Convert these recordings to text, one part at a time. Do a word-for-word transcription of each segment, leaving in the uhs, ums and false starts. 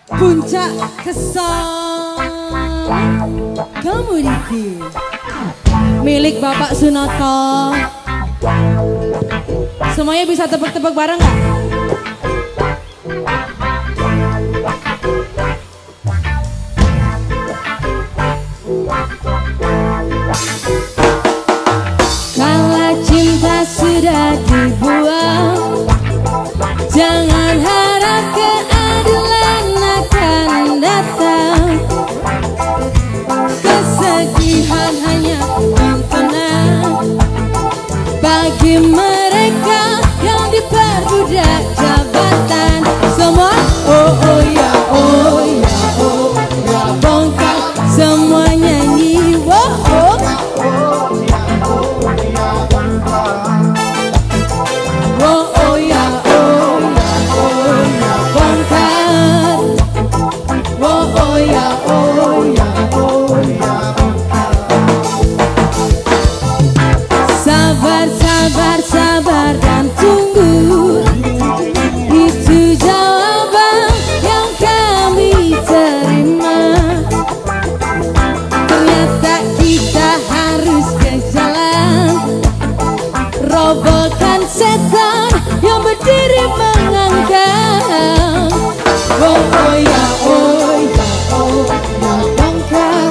Puncak Kesal Community milik Bapak Sunoto. Semuanya bisa tepuk-tepuk bareng gak? Kalau cinta sudah dibuang, jangan harap keadilan akan datang. Kesedihan hanya tontonan bagi mereka yang diperbudak jabatan. Semua oh oh ya oh ya oh ya bongkar semua nyanyi oh oh oh oh ya oh ya oh ya bongkar oh oh ya oh ya oh ya sabar sabar sabar dan tunggu, itu jawaban yang kami terima. Ternyata kita harus ke jalan, robohkan setan yang berdiri mengangkat. Oh oh ya oh ya oh ya bongkar.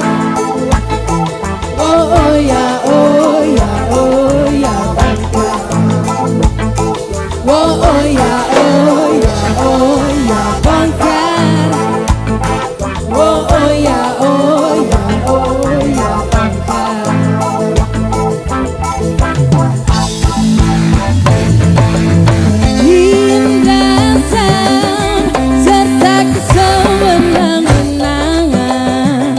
Oh oh ya oh ya oh ya bongkar. Oh oh ya oh ya oh ya bongkar. Oh oh ya oh ya oh ya bongkar. Lindasan serta kesewenang-wenangan,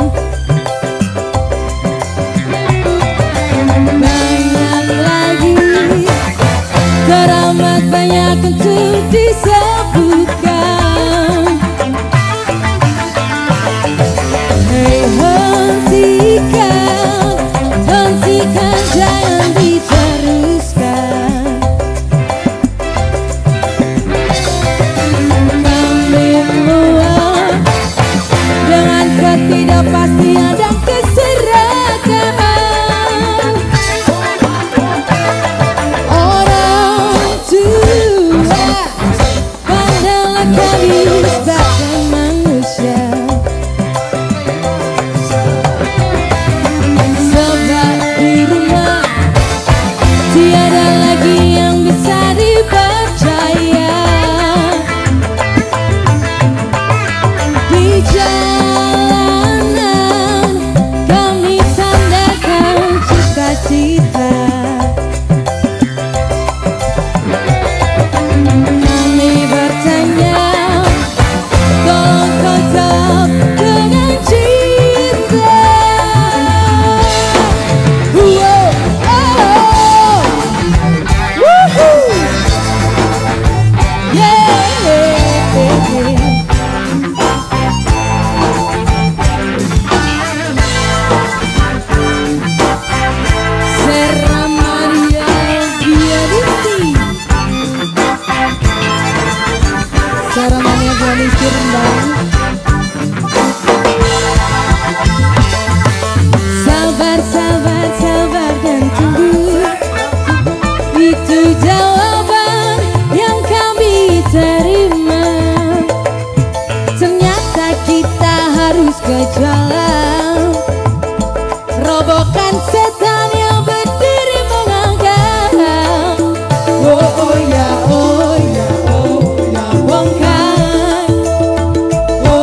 banyak lagi keramat banyak untuk disebutkan. Hei hentikan, hentikan jangan diteruskan. Kami muak dengan ketidakpastian dan keserakahan. Orang tua pandanglah kami sebagai manusia, sebab di rumah tiada lagi yang bisa dipercaya. Di jalanan kami sandarkan cita-cita, kami bertanya, tolong kau jawab dengan cinta. Wow, oh, woohoo, yeah, yeah, yeah. Serra Maria Biadisti, Serra Maria Biadisti Rendang. Sabar, sabar, sabar dan tunggu, itu jawaban yang kami terima. Ternyata kita harus ke jalan, robohkan setan yang berdiri mengangkat. Oh oh ya oh ya oh ya bongkar. Oh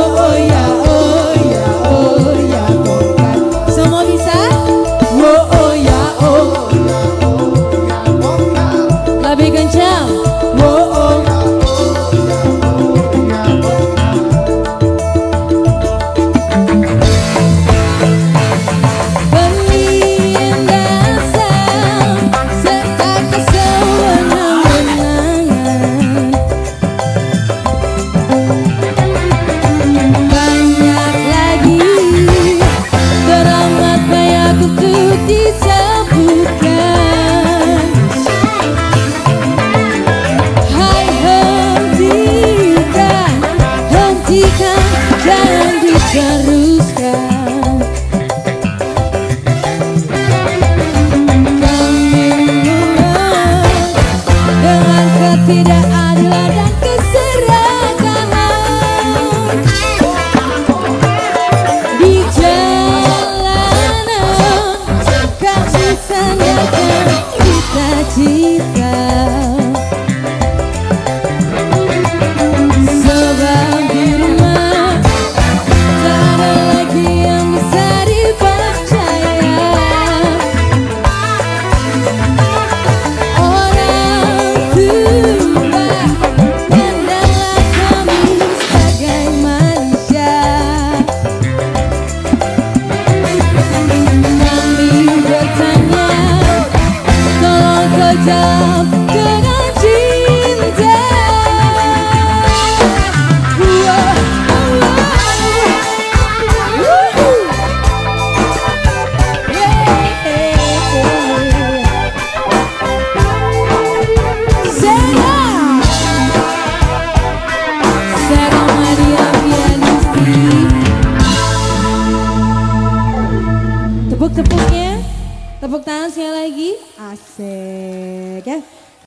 Tepuk-tepuknya, tepuk tangan sekali lagi, asik ya.